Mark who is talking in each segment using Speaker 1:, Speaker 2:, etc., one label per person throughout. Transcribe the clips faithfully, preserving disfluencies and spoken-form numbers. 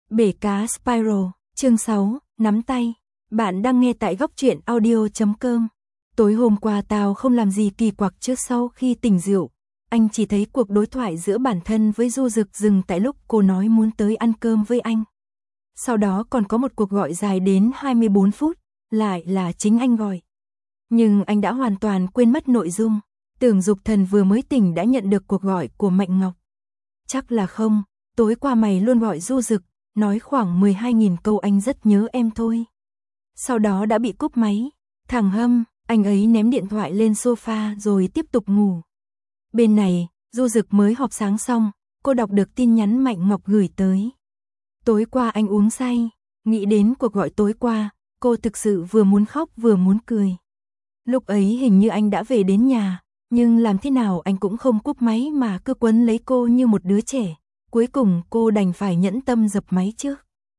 Speaker 1: Bể cá Spiral, chương sáu, nắm tay. Bạn đang nghe tại góc truyện audio chấm com. Tối hôm qua tao không làm gì kỳ quặc trước sau khi tỉnh rượu. Anh chỉ thấy cuộc đối thoại giữa bản thân với Du Dực dừng tại lúc cô nói muốn tới ăn cơm với anh. Sau đó còn có một cuộc gọi dài đến hai mươi bốn phút, lại là chính anh gọi. Nhưng anh đã hoàn toàn quên mất nội dung, tưởng Dục Thần vừa mới tỉnh đã nhận được cuộc gọi của Mạnh Ngọc. Chắc là không, tối qua mày luôn gọi Du Dực, nói khoảng mười hai nghìn câu anh rất nhớ em thôi. Sau đó đã bị cúp máy, thằng Hâm, anh ấy ném điện thoại lên sofa rồi tiếp tục ngủ. Bên này, Du Dực mới họp sáng xong, cô đọc được tin nhắn Mạnh Ngọc gửi tới. Tối qua anh uống say, nghĩ đến cuộc gọi tối qua, cô thực sự vừa muốn khóc vừa muốn cười. Lúc ấy hình như anh đã về đến nhà, nhưng làm thế nào anh cũng không cúp máy mà cứ quấn lấy cô như một đứa trẻ. Cuối cùng cô đành phải nhẫn tâm dập máy trước.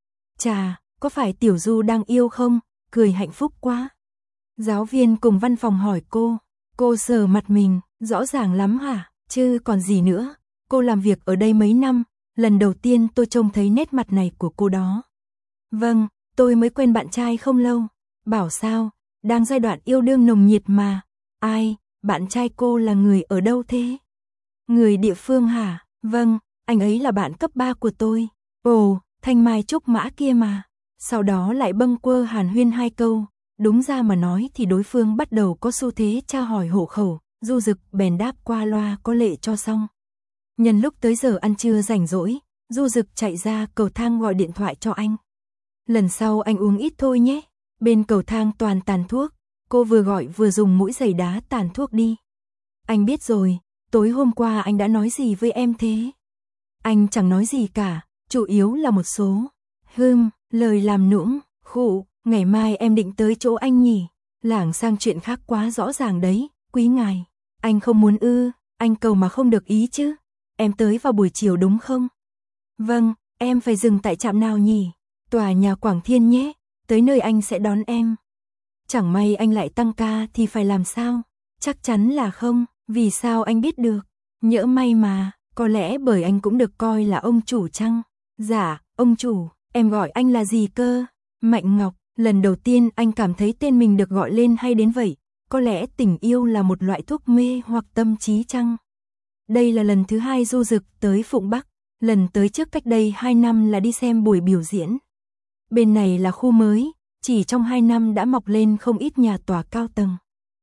Speaker 1: Chà, có phải Tiểu Du đang yêu không? Cười hạnh phúc quá. Giáo viên cùng văn phòng hỏi cô. Cô sờ mặt mình, rõ ràng lắm hả? Chứ còn gì nữa. Cô làm việc ở đây mấy năm, lần đầu tiên tôi trông thấy nét mặt này của cô đó. Vâng, tôi mới quen bạn trai không lâu. Bảo sao, đang giai đoạn yêu đương nồng nhiệt mà. Ai, bạn trai cô là người ở đâu thế? Người địa phương hả? Vâng. Anh ấy là bạn cấp ba của tôi. Ồ, Thanh Mai Trúc Mã kia mà. Sau đó lại bâng quơ hàn huyên hai câu. Đúng ra mà nói thì đối phương bắt đầu có xu thế tra hỏi hộ khẩu. Du Dực bèn đáp qua loa có lệ cho xong. Nhân lúc tới giờ ăn trưa rảnh rỗi, Du Dực chạy ra cầu thang gọi điện thoại cho anh. Lần sau anh uống ít thôi nhé. Bên cầu thang toàn tàn thuốc. Cô vừa gọi vừa dùng mũi giày đá tàn thuốc đi. Anh biết rồi, tối hôm qua anh đã nói gì với em thế? Anh chẳng nói gì cả, chủ yếu là một số. Hừm, lời làm nũng, khụ, ngày mai em định tới chỗ anh nhỉ? Lảng sang chuyện khác quá rõ ràng đấy, quý ngài. Anh không muốn ư, anh cầu mà không được ý chứ. Em tới vào buổi chiều đúng không? Vâng, em phải dừng tại trạm nào nhỉ? Tòa nhà Quảng Thiên nhé, tới nơi anh sẽ đón em. Chẳng may anh lại tăng ca thì phải làm sao? Chắc chắn là không, vì sao anh biết được? Nhỡ may mà. Có lẽ bởi anh cũng được coi là ông chủ chăng? Dạ, ông chủ, em gọi anh là gì cơ? Mạnh Ngọc, lần đầu tiên anh cảm thấy tên mình được gọi lên hay đến vậy. Có lẽ tình yêu là một loại thuốc mê hoặc tâm trí chăng? Đây là lần thứ hai Du Dực tới Phụng Bắc, lần tới trước cách đây hai năm là đi xem buổi biểu diễn. Bên này là khu mới, chỉ trong hai năm đã mọc lên không ít nhà tòa cao tầng.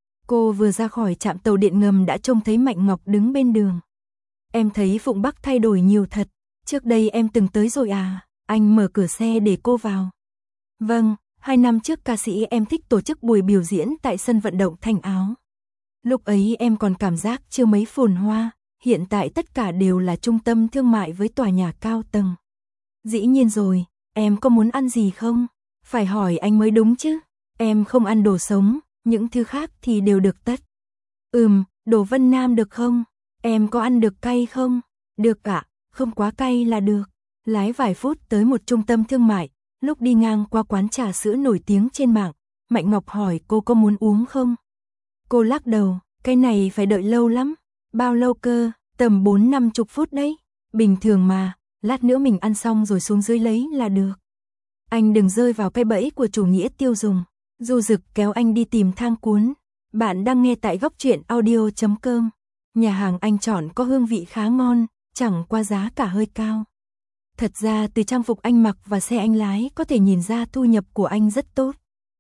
Speaker 1: Cô vừa ra khỏi trạm tàu điện ngầm đã trông thấy Mạnh Ngọc đứng bên đường. Em thấy Phụng Bắc thay đổi nhiều thật, trước đây em từng tới rồi à, anh mở cửa xe để cô vào. Vâng, hai năm trước ca sĩ em thích tổ chức buổi biểu diễn tại sân vận động Thành Áo. Lúc ấy em còn cảm giác chưa mấy phồn hoa, hiện tại tất cả đều là trung tâm thương mại với tòa nhà cao tầng. Dĩ nhiên rồi, em có muốn ăn gì không? Phải hỏi anh mới đúng chứ, em không ăn đồ sống, những thứ khác thì đều được tất. Ừm, đồ Vân Nam được không? Em có ăn được cay không? Được ạ, không quá cay là được. Lái vài phút tới một trung tâm thương mại, lúc đi ngang qua quán trà sữa nổi tiếng trên mạng, Mạnh Ngọc hỏi cô có muốn uống không? Cô lắc đầu, cái này phải đợi lâu lắm. Bao lâu cơ? Tầm bốn năm chục phút đấy. Bình thường mà, lát nữa mình ăn xong rồi xuống dưới lấy là được. Anh đừng rơi vào cái bẫy của chủ nghĩa tiêu dùng. Du Dực kéo anh đi tìm thang cuốn. Bạn đang nghe tại góc truyện audio chấm com. Nhà hàng anh chọn có hương vị khá ngon, chẳng qua giá cả hơi cao. Thật ra từ trang phục anh mặc và xe anh lái có thể nhìn ra thu nhập của anh rất tốt.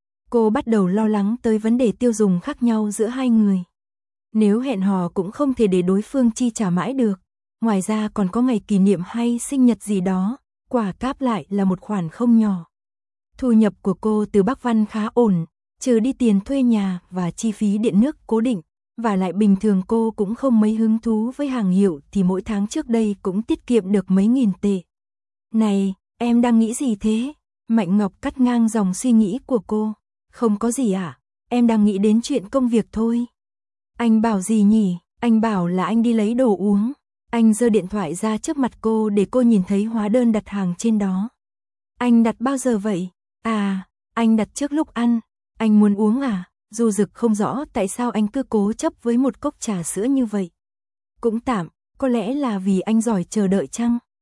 Speaker 1: Cô bắt đầu lo lắng tới vấn đề tiêu dùng khác nhau giữa hai người. Nếu hẹn hò cũng không thể để đối phương chi trả mãi được. Ngoài ra còn có ngày kỷ niệm hay sinh nhật gì đó, quả cáp lại là một khoản không nhỏ. Thu nhập của cô từ Bắc Văn khá ổn, trừ đi tiền thuê nhà và chi phí điện nước cố định. Và lại bình thường cô cũng không mấy hứng thú với hàng hiệu thì mỗi tháng trước đây cũng tiết kiệm được mấy nghìn tệ. Này, em đang nghĩ gì thế? Mạnh Ngọc cắt ngang dòng suy nghĩ của cô. Không có gì à? Em đang nghĩ đến chuyện công việc thôi. Anh bảo gì nhỉ? Anh bảo là anh đi lấy đồ uống. Anh giơ điện thoại ra trước mặt cô để cô nhìn thấy hóa đơn đặt hàng trên đó. Anh đặt bao giờ vậy? À, anh đặt trước lúc ăn. Anh muốn uống à? Du Dực không rõ tại sao anh cứ cố chấp với một cốc trà sữa như vậy. Cũng tạm, có lẽ là vì anh giỏi chờ đợi chăng?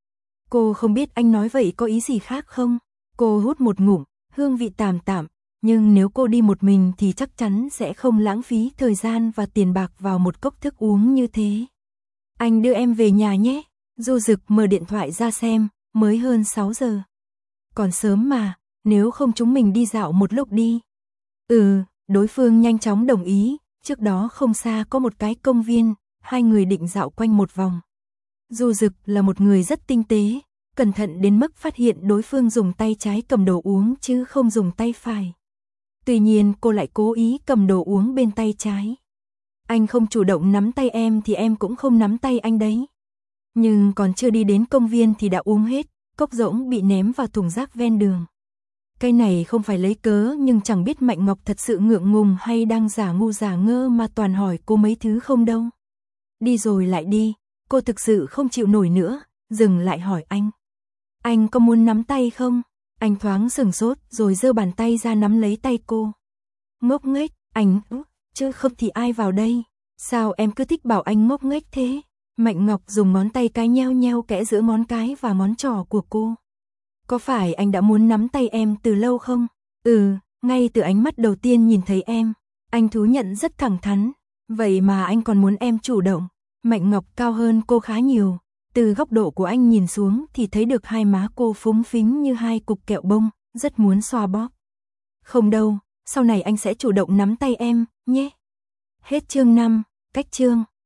Speaker 1: Cô không biết anh nói vậy có ý gì khác không? Cô hút một ngụm, hương vị tạm tạm, nhưng nếu cô đi một mình thì chắc chắn sẽ không lãng phí thời gian và tiền bạc vào một cốc thức uống như thế. Anh đưa em về nhà nhé. Du Dực mở điện thoại ra xem, mới hơn sáu giờ. Còn sớm mà, nếu không chúng mình đi dạo một lúc đi. Ừ, đối phương nhanh chóng đồng ý, trước đó không xa có một cái công viên, hai người định dạo quanh một vòng. Du Dực là một người rất tinh tế, cẩn thận đến mức phát hiện đối phương dùng tay trái cầm đồ uống chứ không dùng tay phải. Tuy nhiên cô lại cố ý cầm đồ uống bên tay trái. Anh không chủ động nắm tay em thì em cũng không nắm tay anh đấy. Nhưng còn chưa đi đến công viên thì đã uống hết, cốc rỗng bị ném vào thùng rác ven đường. Cái này không phải lấy cớ nhưng chẳng biết Mạnh Ngọc thật sự ngượng ngùng hay đang giả ngu giả ngơ mà toàn hỏi cô mấy thứ không đâu. Đi rồi lại đi, cô thực sự không chịu nổi nữa, dừng lại hỏi anh. Anh có muốn nắm tay không? Anh thoáng sửng sốt rồi giơ bàn tay ra nắm lấy tay cô. Ngốc nghếch, anh, chứ không thì ai vào đây? Sao em cứ thích bảo anh ngốc nghếch thế? Mạnh Ngọc dùng ngón tay cái nheo nheo kẽ giữa ngón cái và ngón trỏ của cô. Có phải anh đã muốn nắm tay em từ lâu không? Ừ, ngay từ ánh mắt đầu tiên nhìn thấy em, anh thú nhận rất thẳng thắn. Vậy mà anh còn muốn em chủ động. Mạnh Ngọc cao hơn cô khá nhiều. Từ góc độ của anh nhìn xuống thì thấy được hai má cô phúng phính như hai cục kẹo bông, rất muốn xoa bóp. Không đâu, sau này anh sẽ chủ động nắm tay em, nhé. Hết chương năm, cách chương.